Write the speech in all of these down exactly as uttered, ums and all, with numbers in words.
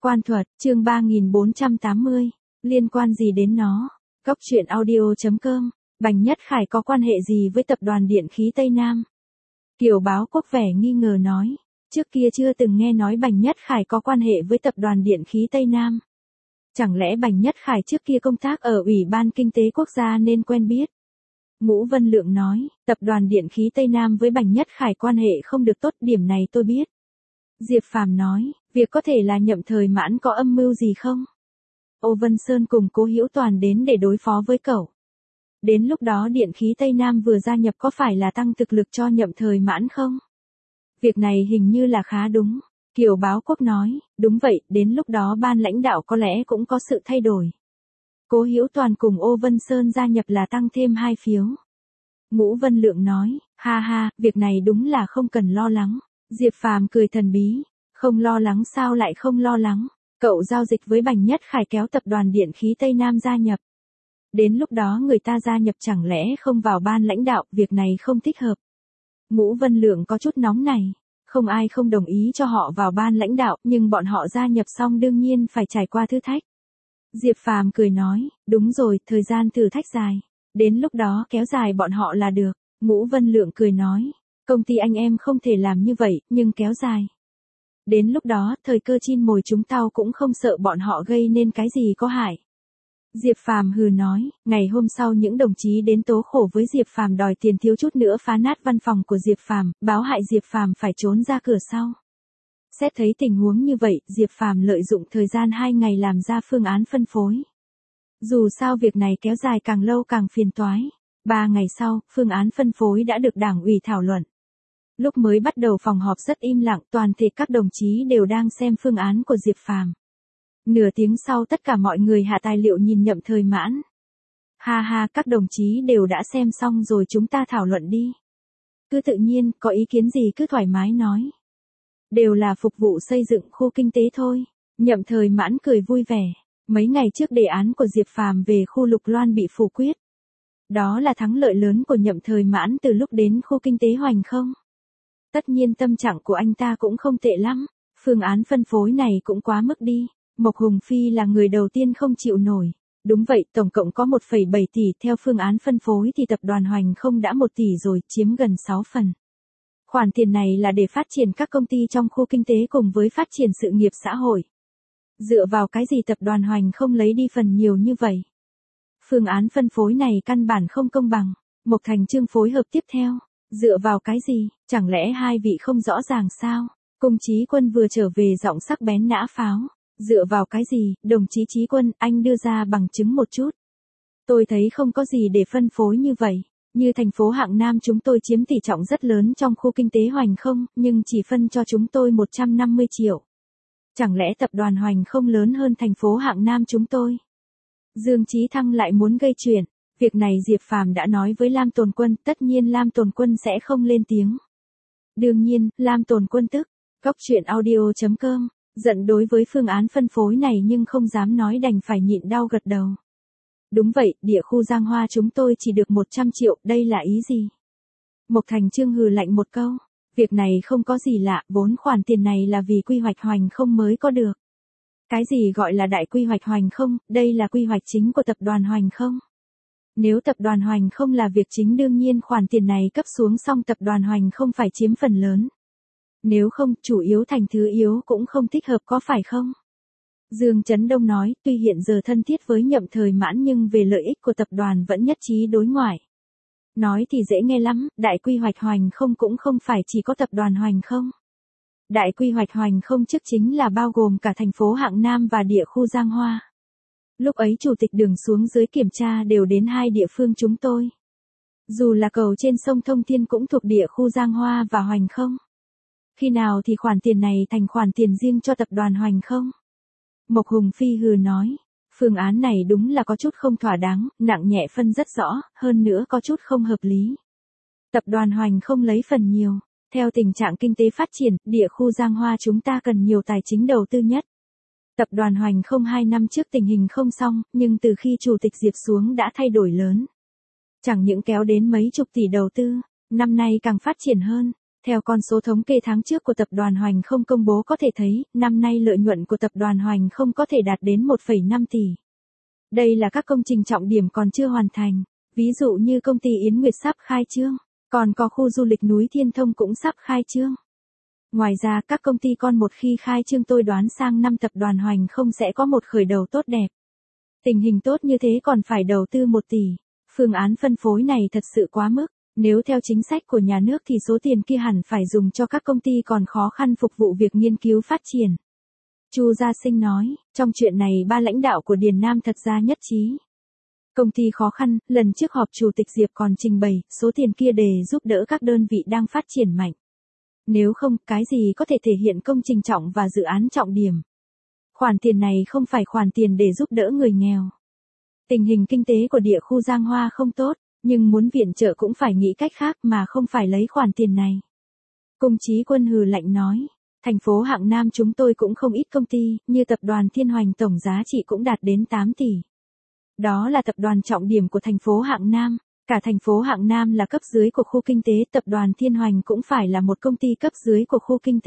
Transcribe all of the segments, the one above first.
Quan thuật, chương ba nghìn bốn trăm tám mươi, liên quan gì đến nó? Góc truyện audio chấm com, Bành Nhất Khải có quan hệ gì với tập đoàn điện khí Tây Nam? Kiều Báo Quốc vẻ nghi ngờ nói, trước kia chưa từng nghe nói Bành Nhất Khải có quan hệ với tập đoàn điện khí Tây Nam. Chẳng lẽ Bành Nhất Khải trước kia công tác ở Ủy ban Kinh tế Quốc gia nên quen biết? Ngũ Vân Lượng nói, tập đoàn điện khí Tây Nam với Bành Nhất Khải quan hệ không được tốt, điểm này tôi biết. Diệp Phàm nói, việc có thể là Nhậm Thời Mãn có âm mưu gì không? Ô Vân Sơn cùng Cố Hữu Toàn đến để đối phó với cậu. Đến lúc đó điện khí Tây Nam vừa gia nhập có phải là tăng thực lực cho Nhậm Thời Mãn không? Việc này hình như là khá đúng. Kiều Báo Quốc nói, đúng vậy, đến lúc đó ban lãnh đạo có lẽ cũng có sự thay đổi. Cố Hữu Toàn cùng Ô Vân Sơn gia nhập là tăng thêm hai phiếu. Ngũ Vân Lượng nói, ha ha, việc này đúng là không cần lo lắng. Diệp Phàm cười thần bí, không lo lắng sao lại không lo lắng, cậu giao dịch với Bành Nhất Khải kéo tập đoàn điện khí Tây Nam gia nhập. Đến lúc đó người ta gia nhập chẳng lẽ không vào ban lãnh đạo, việc này không thích hợp. Ngũ Vân Lượng có chút nóng này, không ai không đồng ý cho họ vào ban lãnh đạo, nhưng bọn họ gia nhập xong đương nhiên phải trải qua thử thách. Diệp Phàm cười nói, đúng rồi, thời gian thử thách dài, đến lúc đó kéo dài bọn họ là được. Ngũ Vân Lượng cười nói, công ty anh em không thể làm như vậy, nhưng kéo dài. Đến lúc đó, thời cơ chín mồi chúng tao cũng không sợ bọn họ gây nên cái gì có hại. Diệp Phàm hừ nói, ngày hôm sau những đồng chí đến tố khổ với Diệp Phàm đòi tiền, thiếu chút nữa phá nát văn phòng của Diệp Phàm, báo hại Diệp Phàm phải trốn ra cửa sau. Xét thấy tình huống như vậy, Diệp Phàm lợi dụng thời gian hai ngày làm ra phương án phân phối. Dù sao việc này kéo dài càng lâu càng phiền toái. Ba ngày sau, phương án phân phối đã được Đảng ủy thảo luận. Lúc mới bắt đầu phòng họp rất im lặng, toàn thể các đồng chí đều đang xem phương án của Diệp Phàm. Nửa tiếng sau tất cả mọi người hạ tài liệu nhìn Nhậm Thời Mãn. Ha ha, các đồng chí đều đã xem xong rồi, chúng ta thảo luận đi. Cứ tự nhiên, có ý kiến gì cứ thoải mái nói. Đều là phục vụ xây dựng khu kinh tế thôi. Nhậm Thời Mãn cười vui vẻ. Mấy ngày trước đề án của Diệp Phàm về khu Lục Loan bị phủ quyết. Đó là thắng lợi lớn của Nhậm Thời Mãn từ lúc đến khu kinh tế Hoành Không. Tất nhiên tâm trạng của anh ta cũng không tệ lắm. Phương án phân phối này cũng quá mức đi. Mộc Hùng Phi là người đầu tiên không chịu nổi. Đúng vậy, tổng cộng có một phẩy bảy tỷ, theo phương án phân phối thì tập đoàn Hoành Không đã một tỷ rồi, chiếm gần sáu phần. Khoản tiền này là để phát triển các công ty trong khu kinh tế cùng với phát triển sự nghiệp xã hội. Dựa vào cái gì tập đoàn Hoành Không lấy đi phần nhiều như vậy? Phương án phân phối này căn bản không công bằng. Mộc Thành Trương phối hợp tiếp theo. Dựa vào cái gì? Chẳng lẽ hai vị không rõ ràng sao? Cung Chí Quân vừa trở về giọng sắc bén nã pháo. Dựa vào cái gì? Đồng chí Chí Quân, anh đưa ra bằng chứng một chút. Tôi thấy không có gì để phân phối như vậy. Như thành phố Hạng Nam chúng tôi chiếm tỷ trọng rất lớn trong khu kinh tế Hoành Không, nhưng chỉ phân cho chúng tôi một trăm năm mươi triệu. Chẳng lẽ tập đoàn Hoành Không lớn hơn thành phố Hạng Nam chúng tôi? Dương Chí Thăng lại muốn gây chuyện. Việc này Diệp Phàm đã nói với Lam Tồn Quân, tất nhiên Lam Tồn Quân sẽ không lên tiếng. Đương nhiên, Lam Tồn Quân tức, góc truyện audio chấm com, giận đối với phương án phân phối này nhưng không dám nói, đành phải nhịn đau gật đầu. Đúng vậy, địa khu Giang Hoa chúng tôi chỉ được một trăm triệu, đây là ý gì? Mộc Thành Trương hừ lạnh một câu, việc này không có gì lạ, vốn khoản tiền này là vì quy hoạch Hoành Không mới có được. Cái gì gọi là đại quy hoạch Hoành Không, đây là quy hoạch chính của tập đoàn Hoành Không. Nếu tập đoàn Hoành Không là việc chính đương nhiên khoản tiền này cấp xuống xong tập đoàn Hoành Không phải chiếm phần lớn. Nếu không, chủ yếu thành thứ yếu cũng không thích hợp có phải không? Dương Chấn Đông nói, tuy hiện giờ thân thiết với Nhậm Thời Mãn nhưng về lợi ích của tập đoàn vẫn nhất trí đối ngoại. Nói thì dễ nghe lắm, đại quy hoạch Hoành Không cũng không phải chỉ có tập đoàn Hoành Không. Đại quy hoạch Hoành Không trước chính là bao gồm cả thành phố Hạng Nam và địa khu Giang Hoa. Lúc ấy chủ tịch Đường xuống dưới kiểm tra đều đến hai địa phương chúng tôi. Dù là cầu trên sông Thông Thiên cũng thuộc địa khu Giang Hoa và Hoành Không. Khi nào thì khoản tiền này thành khoản tiền riêng cho tập đoàn Hoành Không? Mộc Hùng Phi hừ nói, phương án này đúng là có chút không thỏa đáng, nặng nhẹ phân rất rõ, hơn nữa có chút không hợp lý. Tập đoàn Hoành Không lấy phần nhiều, theo tình trạng kinh tế phát triển, địa khu Giang Hoa chúng ta cần nhiều tài chính đầu tư nhất. Tập đoàn Hoành Không hai năm trước tình hình không xong, nhưng từ khi chủ tịch Diệp xuống đã thay đổi lớn. Chẳng những kéo đến mấy chục tỷ đầu tư, năm nay càng phát triển hơn. Theo con số thống kê tháng trước của tập đoàn Hoành Không công bố có thể thấy, năm nay lợi nhuận của tập đoàn Hoành Không có thể đạt đến một phẩy năm tỷ. Đây là các công trình trọng điểm còn chưa hoàn thành, ví dụ như công ty Yến Nguyệt sắp khai trương, còn có khu du lịch núi Thiên Thông cũng sắp khai trương. Ngoài ra, các công ty con một khi khai trương tôi đoán sang năm tập đoàn Hoành Không sẽ có một khởi đầu tốt đẹp. Tình hình tốt như thế còn phải đầu tư một tỷ. Phương án phân phối này thật sự quá mức. Nếu theo chính sách của nhà nước thì số tiền kia hẳn phải dùng cho các công ty còn khó khăn phục vụ việc nghiên cứu phát triển. Chu Gia Sinh nói, trong chuyện này ba lãnh đạo của Điền Nam thật ra nhất trí. Công ty khó khăn, lần trước họp Chủ tịch Diệp còn trình bày, số tiền kia để giúp đỡ các đơn vị đang phát triển mạnh. Nếu không, cái gì có thể thể hiện công trình trọng và dự án trọng điểm. Khoản tiền này không phải khoản tiền để giúp đỡ người nghèo. Tình hình kinh tế của địa khu Giang Hoa không tốt, nhưng muốn viện trợ cũng phải nghĩ cách khác mà không phải lấy khoản tiền này. Cung Chí Quân hừ lạnh nói, thành phố Hạng Nam chúng tôi cũng không ít công ty, như tập đoàn Thiên Hoành tổng giá trị cũng đạt đến tám tỷ. Đó là tập đoàn trọng điểm của thành phố Hạng Nam, cả thành phố Hạng Nam là cấp dưới của khu kinh tế, tập đoàn Thiên Hoành cũng phải là một công ty cấp dưới của khu kinh tế.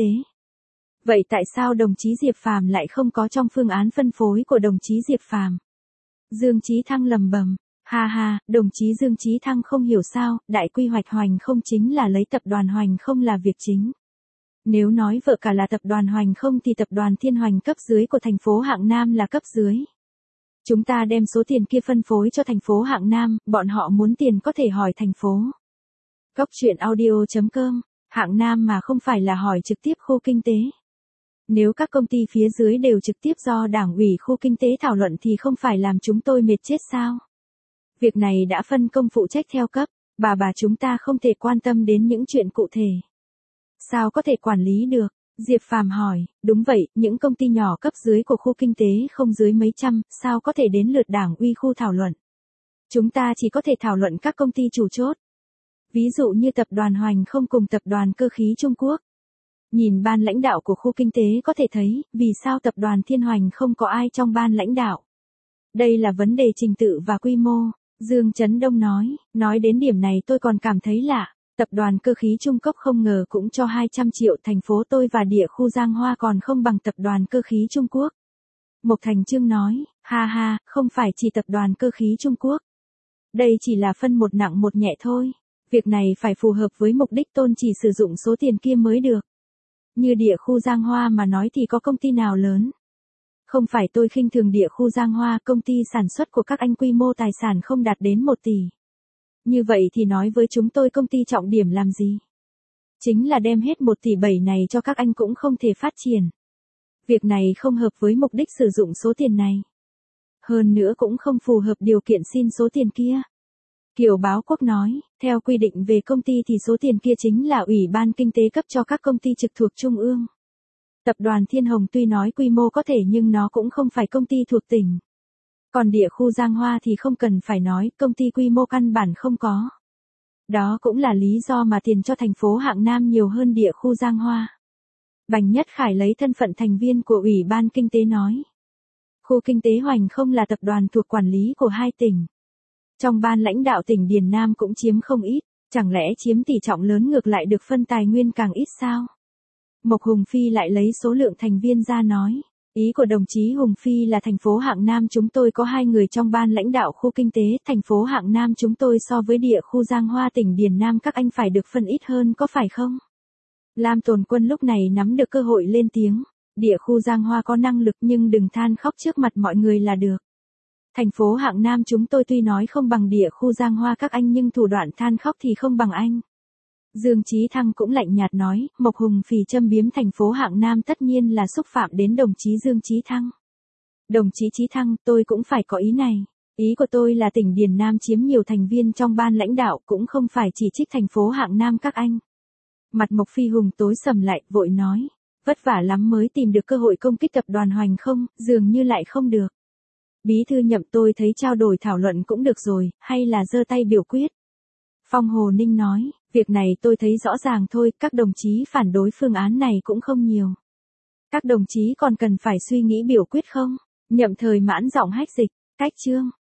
Vậy tại sao đồng chí Diệp Phàm lại không có trong phương án phân phối của đồng chí Diệp Phàm? Dương Chí Thăng lầm bầm, ha ha, đồng chí Dương Chí Thăng không hiểu sao, đại quy hoạch Hoành Không chính là lấy tập đoàn Hoành Không là việc chính. Nếu nói vợ cả là tập đoàn Hoành Không thì tập đoàn Thiên Hoành cấp dưới của thành phố Hạng Nam là cấp dưới. Chúng ta đem số tiền kia phân phối cho thành phố Hạng Nam, bọn họ muốn tiền có thể hỏi thành phố. Góc truyện audio chấm com, Hạng Nam mà không phải là hỏi trực tiếp khu kinh tế. Nếu các công ty phía dưới đều trực tiếp do đảng ủy khu kinh tế thảo luận thì không phải làm chúng tôi mệt chết sao? Việc này đã phân công phụ trách theo cấp, bà bà chúng ta không thể quan tâm đến những chuyện cụ thể. Sao có thể quản lý được? Diệp Phàm hỏi, đúng vậy, những công ty nhỏ cấp dưới của khu kinh tế không dưới mấy trăm, sao có thể đến lượt đảng ủy khu thảo luận? Chúng ta chỉ có thể thảo luận các công ty chủ chốt. Ví dụ như tập đoàn Hoành Không cùng tập đoàn Cơ khí Trung Quốc. Nhìn ban lãnh đạo của khu kinh tế có thể thấy, vì sao tập đoàn Thiên Hoành không có ai trong ban lãnh đạo. Đây là vấn đề trình tự và quy mô, Dương Chấn Đông nói, nói đến điểm này tôi còn cảm thấy lạ, tập đoàn Cơ khí Trung Quốc không ngờ cũng cho hai trăm triệu, thành phố tôi và địa khu Giang Hoa còn không bằng tập đoàn Cơ khí Trung Quốc. Mộc Thành Trương nói, ha ha, không phải chỉ tập đoàn Cơ khí Trung Quốc. Đây chỉ là phân một nặng một nhẹ thôi, việc này phải phù hợp với mục đích tôn chỉ sử dụng số tiền kia mới được. Như địa khu Giang Hoa mà nói thì có công ty nào lớn. Không phải tôi khinh thường địa khu Giang Hoa, công ty sản xuất của các anh quy mô tài sản không đạt đến một tỷ. Như vậy thì nói với chúng tôi công ty trọng điểm làm gì? Chính là đem hết một tỷ bảy này cho các anh cũng không thể phát triển. Việc này không hợp với mục đích sử dụng số tiền này. Hơn nữa cũng không phù hợp điều kiện xin số tiền kia. Kiều Báo Quốc nói, theo quy định về công ty thì số tiền kia chính là Ủy ban Kinh tế cấp cho các công ty trực thuộc Trung ương. Tập đoàn Thiên Hồng tuy nói quy mô có thể nhưng nó cũng không phải công ty thuộc tỉnh. Còn địa khu Giang Hoa thì không cần phải nói, công ty quy mô căn bản không có. Đó cũng là lý do mà tiền cho thành phố Hạng Nam nhiều hơn địa khu Giang Hoa. Bành Nhất Khải lấy thân phận thành viên của Ủy ban Kinh tế nói. Khu kinh tế Hoành Không là tập đoàn thuộc quản lý của hai tỉnh. Trong ban lãnh đạo tỉnh Điền Nam cũng chiếm không ít, chẳng lẽ chiếm tỷ trọng lớn ngược lại được phân tài nguyên càng ít sao? Mộc Hùng Phi lại lấy số lượng thành viên ra nói, ý của đồng chí Hùng Phi là thành phố Hạng Nam chúng tôi có hai người trong ban lãnh đạo khu kinh tế, thành phố Hạng Nam chúng tôi so với địa khu Giang Hoa tỉnh Điền Nam các anh phải được phân ít hơn có phải không? Lam Tồn Quân lúc này nắm được cơ hội lên tiếng, địa khu Giang Hoa có năng lực nhưng đừng than khóc trước mặt mọi người là được. Thành phố Hạng Nam chúng tôi tuy nói không bằng địa khu Giang Hoa các anh nhưng thủ đoạn than khóc thì không bằng anh. Dương Chí Thăng cũng lạnh nhạt nói, Mộc Hùng Phì châm biếm thành phố Hạng Nam tất nhiên là xúc phạm đến đồng chí Dương Chí Thăng. Đồng chí Chí Thăng, tôi cũng phải có ý này. Ý của tôi là tỉnh Điền Nam chiếm nhiều thành viên trong ban lãnh đạo cũng không phải chỉ trích thành phố Hạng Nam các anh. Mặt Mộc Phi Hùng tối sầm lại, vội nói, vất vả lắm mới tìm được cơ hội công kích tập đoàn Hoành Không, dường như lại không được. Bí thư Nhậm tôi thấy trao đổi thảo luận cũng được rồi, hay là giơ tay biểu quyết. Phong Hồ Ninh nói, việc này tôi thấy rõ ràng thôi, các đồng chí phản đối phương án này cũng không nhiều. Các đồng chí còn cần phải suy nghĩ biểu quyết không? Nhậm Thời Mãn giọng hách dịch, cách chương.